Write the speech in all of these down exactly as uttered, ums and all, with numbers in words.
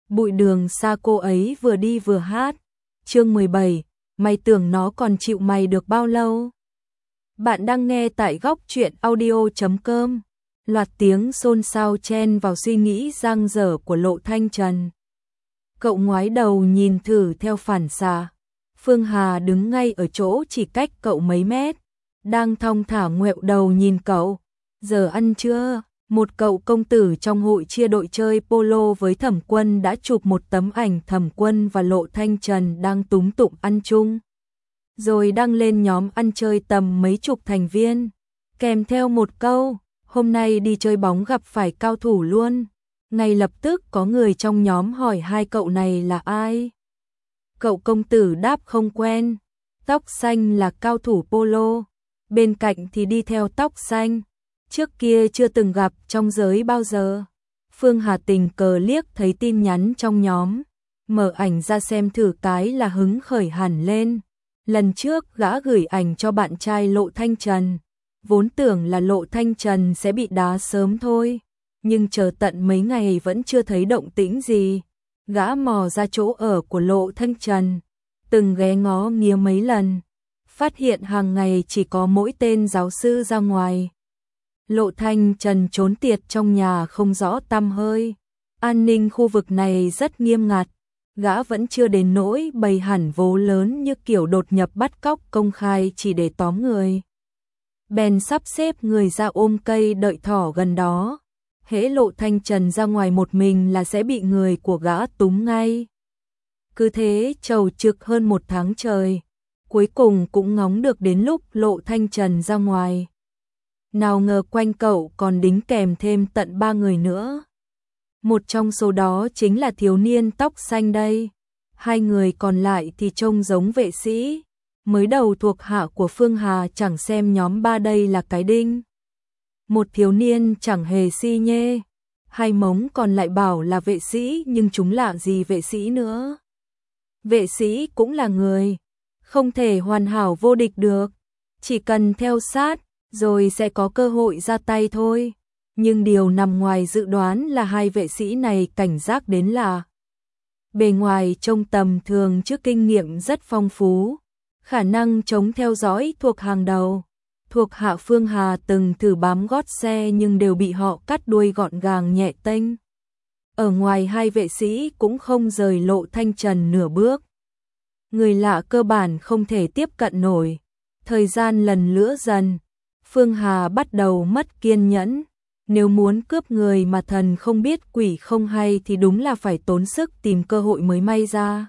Bụi đường xa cô ấy vừa đi vừa hát. Chương mười bảy, mày tưởng nó còn chịu mày được bao lâu? Bạn đang nghe tại góc truyện audio chấm com. Loạt tiếng xôn xao chen vào suy nghĩ dang dở của Lộ Thanh Trần. Cậu ngoái đầu nhìn thử theo phản xạ. Phương Hà đứng ngay ở chỗ chỉ cách cậu mấy mét, đang thong thả ngoẹo đầu nhìn cậu. Giờ ăn chưa? Một cậu công tử trong hội chia đội chơi polo với Thẩm Quân đã chụp một tấm ảnh Thẩm Quân và Lộ Thanh Trần đang túm tụm ăn chung, rồi đăng lên nhóm ăn chơi tầm mấy chục thành viên, kèm theo một câu, hôm nay đi chơi bóng gặp phải cao thủ luôn. Ngay lập tức có người trong nhóm hỏi hai cậu này là ai. Cậu công tử đáp không quen, tóc xanh là cao thủ polo, bên cạnh thì đi theo tóc xanh, trước kia chưa từng gặp trong giới bao giờ. Phương Hà tình cờ liếc thấy tin nhắn trong nhóm, mở ảnh ra xem thử cái là hứng khởi hẳn lên. Lần trước gã gửi ảnh cho bạn trai Lộ Thanh Trần, vốn tưởng là Lộ Thanh Trần sẽ bị đá sớm thôi, nhưng chờ tận mấy ngày vẫn chưa thấy động tĩnh gì. Gã mò ra chỗ ở của Lộ Thanh Trần, từng ghé ngó nghía mấy lần, phát hiện hàng ngày chỉ có mỗi tên giáo sư ra ngoài. Lộ Thanh Trần trốn tiệt trong nhà không rõ tăm hơi, an ninh khu vực này rất nghiêm ngặt, gã vẫn chưa đến nỗi bày hẳn vố lớn như kiểu đột nhập bắt cóc công khai chỉ để tóm người. Bèn sắp xếp người ra ôm cây đợi thỏ gần đó. Hễ Lộ Thanh Trần ra ngoài một mình là sẽ bị người của gã túm ngay. Cứ thế trầu trực hơn một tháng trời, cuối cùng cũng ngóng được đến lúc Lộ Thanh Trần ra ngoài. Nào ngờ quanh cậu còn đính kèm thêm tận ba người nữa. Một trong số đó chính là thiếu niên tóc xanh đây. Hai người còn lại thì trông giống vệ sĩ. Mới đầu thuộc hạ của Phương Hà chẳng xem nhóm ba đây là cái đinh. Một thiếu niên chẳng hề si nhê. Hai mống còn lại bảo là vệ sĩ nhưng chúng lạ gì vệ sĩ nữa. Vệ sĩ cũng là người, không thể hoàn hảo vô địch được. Chỉ cần theo sát rồi sẽ có cơ hội ra tay thôi. Nhưng điều nằm ngoài dự đoán là hai vệ sĩ này cảnh giác đến là bề ngoài trông tầm thường chứ kinh nghiệm rất phong phú, khả năng chống theo dõi thuộc hàng đầu. Thuộc hạ Phương Hà từng thử bám gót xe nhưng đều bị họ cắt đuôi gọn gàng nhẹ tênh. Ở ngoài hai vệ sĩ cũng không rời Lộ Thanh Trần nửa bước. Người lạ cơ bản không thể tiếp cận nổi. Thời gian lần lữa dần, Phương Hà bắt đầu mất kiên nhẫn. Nếu muốn cướp người mà thần không biết quỷ không hay thì đúng là phải tốn sức tìm cơ hội mới may ra.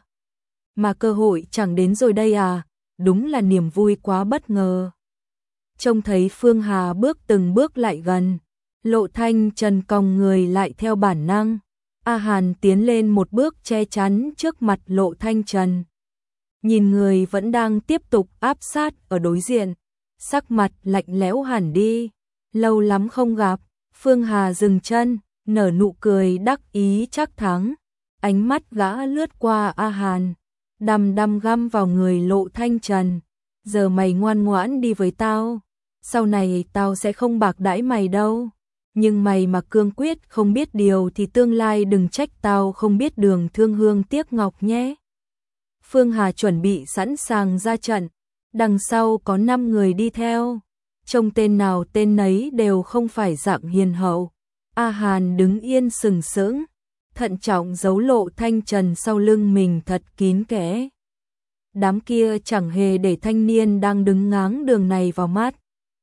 Mà cơ hội chẳng đến rồi đây à, đúng là niềm vui quá bất ngờ. Trông thấy Phương Hà bước từng bước lại gần, Lộ Thanh Trần còng người lại theo bản năng. A Hàn tiến lên một bước che chắn trước mặt Lộ Thanh Trần. Nhìn người vẫn đang tiếp tục áp sát ở đối diện, sắc mặt lạnh lẽo hẳn đi. Lâu lắm không gặp, Phương Hà dừng chân, nở nụ cười đắc ý chắc thắng. Ánh mắt gã lướt qua A Hàn, đăm đăm găm vào người Lộ Thanh Trần. Giờ mày ngoan ngoãn đi với tao, sau này tao sẽ không bạc đãi mày đâu. Nhưng mày mà cương quyết không biết điều thì tương lai đừng trách tao không biết đường thương hương tiếc ngọc nhé. Phương Hà chuẩn bị sẵn sàng ra trận, đằng sau có năm người đi theo. Trông tên nào tên nấy đều không phải dạng hiền hậu. A Hàn đứng yên sừng sững, thận trọng giấu Lộ Thanh Trần sau lưng mình thật kín kẽ. Đám kia chẳng hề để thanh niên đang đứng ngáng đường này vào mắt.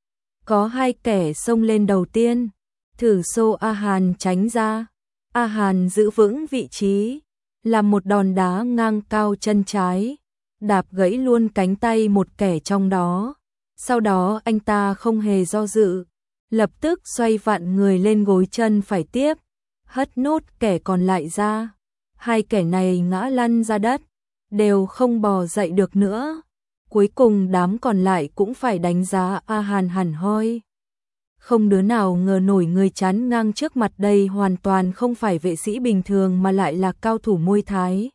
Có hai kẻ xông lên đầu tiên, thử xô A Hàn tránh ra. A Hàn giữ vững vị trí, làm một đòn đá ngang cao chân trái, đạp gãy luôn cánh tay một kẻ trong đó. Sau đó anh ta không hề do dự, lập tức xoay vặn người lên gối chân phải tiếp, hất nốt kẻ còn lại ra. Hai kẻ này ngã lăn ra đất, đều không bò dậy được nữa. Cuối cùng đám còn lại cũng phải đánh giá A Hàn hẳn hoi. Không đứa nào ngờ nổi người chắn ngang trước mặt đây hoàn toàn không phải vệ sĩ bình thường mà lại là cao thủ Muay Thái.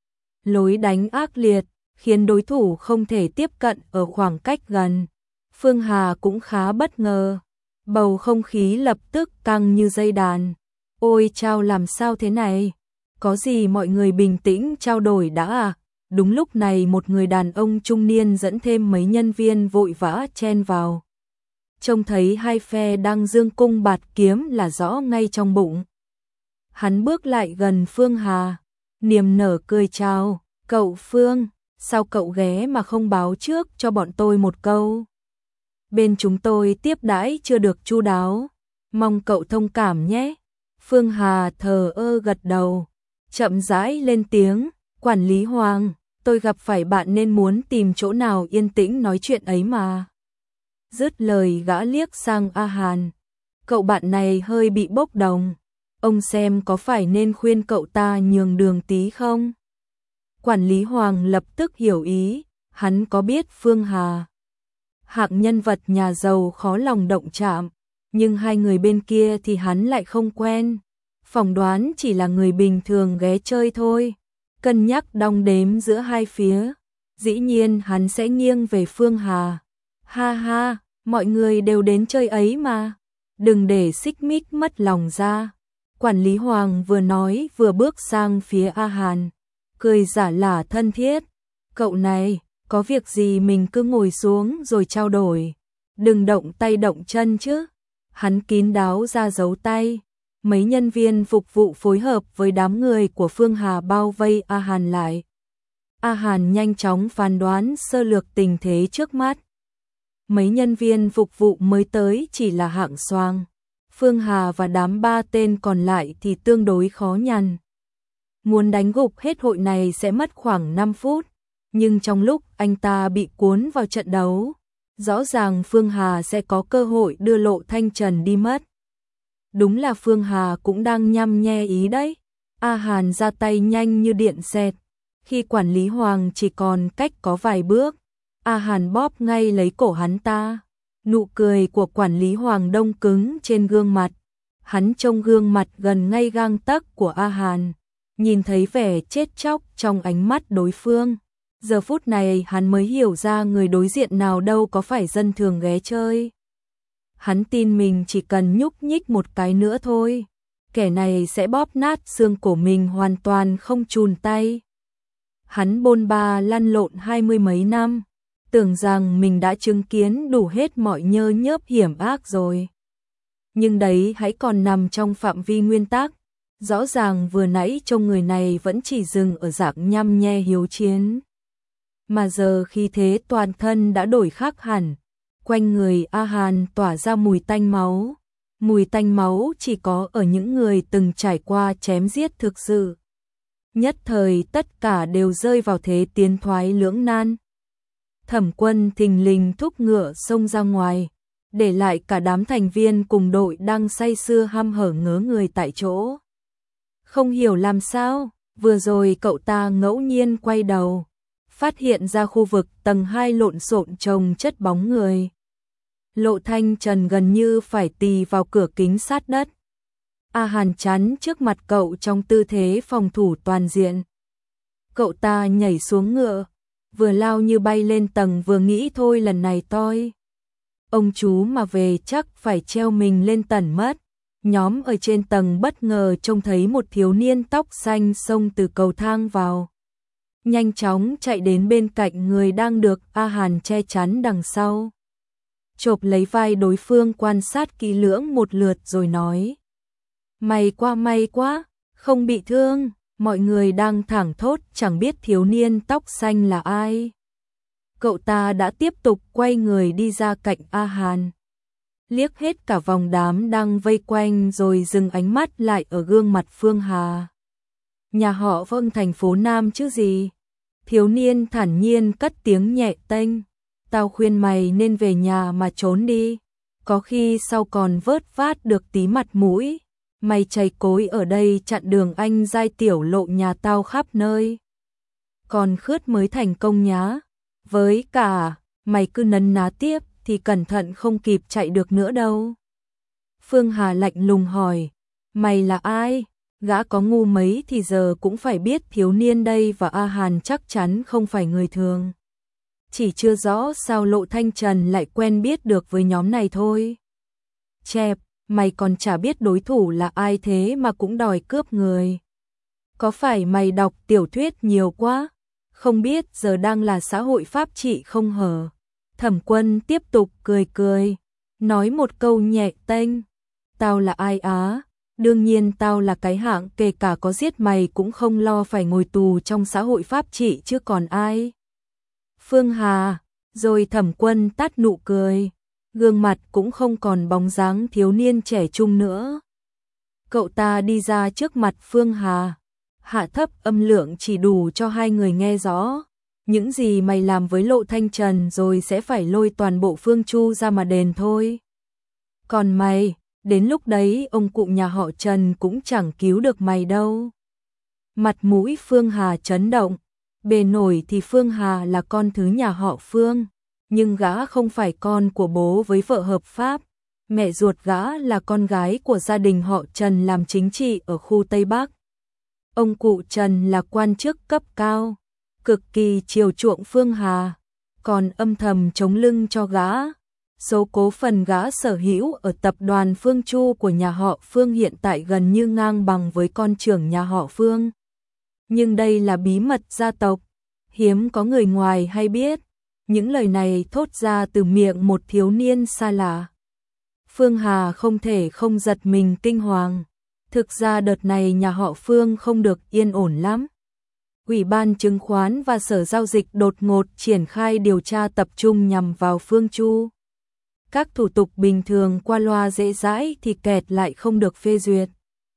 Lối đánh ác liệt, khiến đối thủ không thể tiếp cận ở khoảng cách gần. Phương Hà cũng khá bất ngờ, bầu không khí lập tức căng như dây đàn. Ôi chao, làm sao thế này? Có gì mọi người bình tĩnh trao đổi đã à? Đúng lúc này một người đàn ông trung niên dẫn thêm mấy nhân viên vội vã chen vào. Trông thấy hai phe đang dương cung bạt kiếm là rõ ngay trong bụng. Hắn bước lại gần Phương Hà, niềm nở cười chào, cậu Phương, sao cậu ghé mà không báo trước cho bọn tôi một câu? Bên chúng tôi tiếp đãi chưa được chu đáo, mong cậu thông cảm nhé. Phương Hà thờ ơ gật đầu, chậm rãi lên tiếng, quản lý Hoàng, tôi gặp phải bạn nên muốn tìm chỗ nào yên tĩnh nói chuyện ấy mà. Dứt lời gã liếc sang A Hàn, cậu bạn này hơi bị bốc đồng, ông xem có phải nên khuyên cậu ta nhường đường tí không? Quản lý Hoàng lập tức hiểu ý, hắn có biết Phương Hà hạng nhân vật nhà giàu khó lòng động chạm, nhưng hai người bên kia thì hắn lại không quen, phỏng đoán chỉ là người bình thường ghé chơi thôi. Cân nhắc đong đếm giữa hai phía, dĩ nhiên hắn sẽ nghiêng về Phương Hà. Ha ha, mọi người đều đến chơi ấy mà, đừng để xích mích mất lòng ra. Quản lý Hoàng vừa nói vừa bước sang phía A Hàn, cười giả lả thân thiết. Cậu này, có việc gì mình cứ ngồi xuống rồi trao đổi, đừng động tay động chân chứ. Hắn kín đáo ra dấu tay. Mấy nhân viên phục vụ phối hợp với đám người của Phương Hà bao vây A Hàn lại. A Hàn nhanh chóng phán đoán sơ lược tình thế trước mắt. Mấy nhân viên phục vụ mới tới chỉ là hạng xoang. Phương Hà và đám ba tên còn lại thì tương đối khó nhằn. Muốn đánh gục hết hội này sẽ mất khoảng năm phút, nhưng trong lúc anh ta bị cuốn vào trận đấu, rõ ràng Phương Hà sẽ có cơ hội đưa Lộ Thanh Trần đi mất. Đúng là Phương Hà cũng đang nhăm nhe ý đấy. A Hàn ra tay nhanh như điện xẹt. Khi quản lý Hoàng chỉ còn cách có vài bước, A Hàn bóp ngay lấy cổ hắn ta. Nụ cười của quản lý Hoàng đông cứng trên gương mặt. Hắn trông gương mặt gần ngay gang tấc của A Hàn, nhìn thấy vẻ chết chóc trong ánh mắt đối phương. Giờ phút này hắn mới hiểu ra người đối diện nào đâu có phải dân thường ghé chơi. Hắn tin mình chỉ cần nhúc nhích một cái nữa thôi, kẻ này sẽ bóp nát xương cổ mình hoàn toàn không chùn tay. Hắn bôn ba lăn lộn hai mươi mấy năm, tưởng rằng mình đã chứng kiến đủ hết mọi nhơ nhớp hiểm ác rồi. Nhưng đấy hãy còn nằm trong phạm vi nguyên tắc. Rõ ràng vừa nãy trông người này vẫn chỉ dừng ở dạng nhăm nhe hiếu chiến. Mà giờ khi thế toàn thân đã đổi khác hẳn. Quanh người A Hàn tỏa ra mùi tanh máu. Mùi tanh máu chỉ có ở những người từng trải qua chém giết thực sự. Nhất thời tất cả đều rơi vào thế tiến thoái lưỡng nan. Thẩm Quân thình lình thúc ngựa xông ra ngoài, để lại cả đám thành viên cùng đội đang say sưa hăm hở ngớ người tại chỗ. Không hiểu làm sao, vừa rồi cậu ta ngẫu nhiên quay đầu, phát hiện ra khu vực tầng hai lộn xộn chồng chất bóng người. Lộ Thanh Trần gần như phải tì vào cửa kính sát đất. A Hàn chắn trước mặt cậu trong tư thế phòng thủ toàn diện. Cậu ta nhảy xuống ngựa, vừa lao như bay lên tầng vừa nghĩ thôi lần này toi. Ông chú mà về chắc phải treo mình lên tầng mất. Nhóm ở trên tầng bất ngờ trông thấy một thiếu niên tóc xanh xông từ cầu thang vào. Nhanh chóng chạy đến bên cạnh người đang được A Hàn che chắn đằng sau. Chộp lấy vai đối phương quan sát kỹ lưỡng một lượt rồi nói. May quá may quá, không bị thương. Mọi người đang thảng thốt chẳng biết thiếu niên tóc xanh là ai. Cậu ta đã tiếp tục quay người đi ra cạnh A Hàn. Liếc hết cả vòng đám đang vây quanh rồi dừng ánh mắt lại ở gương mặt Phương Hà. Nhà họ Vâng thành phố Nam chứ gì? Thiếu niên thản nhiên cất tiếng nhẹ tênh. Tao khuyên mày nên về nhà mà trốn đi. Có khi sau còn vớt vát được tí mặt mũi. Mày chày cối ở đây chặn đường anh giai tiểu lộ nhà tao khắp nơi. Còn khướt mới thành công nhá. Với cả, mày cứ nấn ná tiếp thì cẩn thận không kịp chạy được nữa đâu. Phương Hà lạnh lùng hỏi, mày là ai? Gã có ngu mấy thì giờ cũng phải biết thiếu niên đây và A Hàn chắc chắn không phải người thường. Chỉ chưa rõ sao Lộ Thanh Trần lại quen biết được với nhóm này thôi. Chẹp, mày còn chả biết đối thủ là ai thế mà cũng đòi cướp người. có phải mày đọc tiểu thuyết nhiều quá? Không biết giờ đang là xã hội pháp trị không hở? Thẩm Quân tiếp tục cười cười, nói một câu nhẹ tênh. Tao là ai á? Đương nhiên tao là cái hạng kể cả có giết mày cũng không lo phải ngồi tù trong xã hội pháp trị chứ còn ai. Phương Hà, rồi Thẩm Quân tắt nụ cười, gương mặt cũng không còn bóng dáng thiếu niên trẻ trung nữa. Cậu ta đi ra trước mặt Phương Hà, hạ thấp âm lượng chỉ đủ cho hai người nghe rõ. Những gì mày làm với Lộ Thanh Trần rồi sẽ phải lôi toàn bộ Phương Chu ra mà đền thôi. Còn mày, đến lúc đấy ông cụ nhà họ Trần cũng chẳng cứu được mày đâu. Mặt mũi Phương Hà chấn động, bề nổi thì Phương Hà là con thứ nhà họ Phương, nhưng gã không phải con của bố với vợ hợp pháp. Mẹ ruột gã là con gái của gia đình họ Trần làm chính trị ở khu Tây Bắc. Ông cụ Trần là quan chức cấp cao, cực kỳ chiều chuộng Phương Hà, còn âm thầm chống lưng cho gã. Số cố phần gã sở hữu ở tập đoàn Phương Chu của nhà họ Phương hiện tại gần như ngang bằng với con trưởng nhà họ Phương. Nhưng đây là bí mật gia tộc, hiếm có người ngoài hay biết. Những lời này thốt ra từ miệng một thiếu niên xa lạ. Phương Hà không thể không giật mình kinh hoàng. Thực ra đợt này nhà họ Phương không được yên ổn lắm. Ủy ban chứng khoán và Sở Giao dịch đột ngột triển khai điều tra tập trung nhằm vào Phương Chu. Các thủ tục bình thường qua loa dễ dãi thì kẹt lại không được phê duyệt.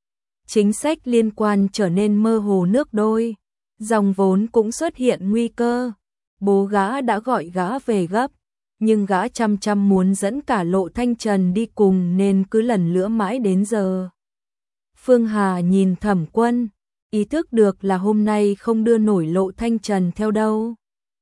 Chính sách liên quan trở nên mơ hồ nước đôi. Dòng vốn cũng xuất hiện nguy cơ. Bố gã đã gọi gã về gấp, nhưng gã chăm chăm muốn dẫn cả Lộ Thanh Trần đi cùng nên cứ lần lữa mãi đến giờ. Phương Hà nhìn Thẩm Quân, ý thức được là hôm nay không đưa nổi Lộ Thanh Trần theo đâu.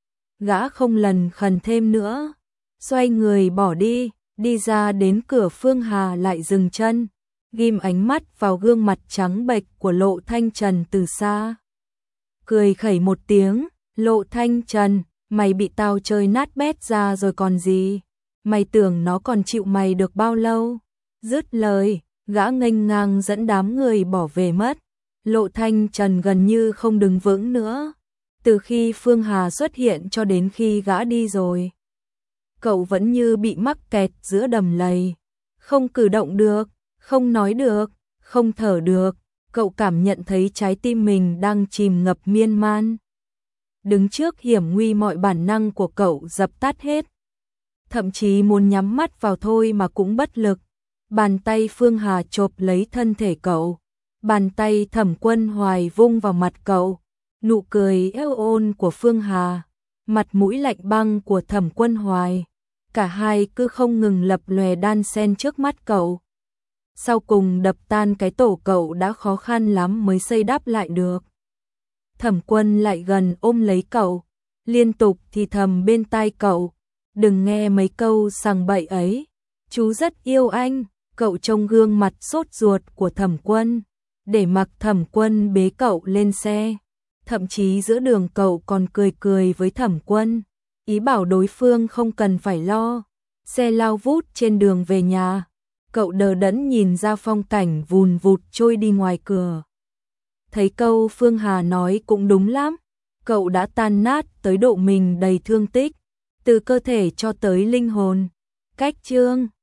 Gã không lần khẩn thêm nữa, xoay người bỏ đi, đi ra đến cửa Phương Hà lại dừng chân, ghim ánh mắt vào gương mặt trắng bệch của Lộ Thanh Trần từ xa. Cười khẩy một tiếng, Lộ Thanh Trần, mày bị tao chơi nát bét ra rồi còn gì? Mày tưởng nó còn chịu mày được bao lâu? Dứt lời, gã nghênh ngang dẫn đám người bỏ về mất. Lộ Thanh Trần gần như không đứng vững nữa. Từ khi Phương Hà xuất hiện cho đến khi gã đi rồi, cậu vẫn như bị mắc kẹt giữa đầm lầy. Không cử động được, không nói được, không thở được. Cậu cảm nhận thấy trái tim mình đang chìm ngập miên man. Đứng trước hiểm nguy mọi bản năng của cậu dập tắt hết. Thậm chí muốn nhắm mắt vào thôi mà cũng bất lực. Bàn tay Phương Hà chộp lấy thân thể cậu. Bàn tay Thẩm Quân Hoài vung vào mặt cậu. Nụ cười eo ôn của Phương Hà, mặt mũi lạnh băng của Thẩm Quân Hoài. Cả hai cứ không ngừng lập lòe đan sen trước mắt cậu. Sau cùng đập tan cái tổ cậu đã khó khăn lắm mới xây đắp lại được. Thẩm Quân lại gần ôm lấy cậu, liên tục thì thầm bên tai cậu, đừng nghe mấy câu sằng bậy ấy, chú rất yêu anh. Cậu trông gương mặt sốt ruột của Thẩm Quân, để mặc Thẩm Quân bế cậu lên xe. Thậm chí giữa đường cậu còn cười cười với Thẩm Quân, ý bảo đối phương không cần phải lo. Xe lao vút trên đường về nhà, cậu đờ đẫn nhìn ra phong cảnh vùn vụt trôi đi ngoài cửa. Thấy câu Phương Hà nói cũng đúng lắm, cậu đã tan nát tới độ mình đầy thương tích, từ cơ thể cho tới linh hồn. Cách chương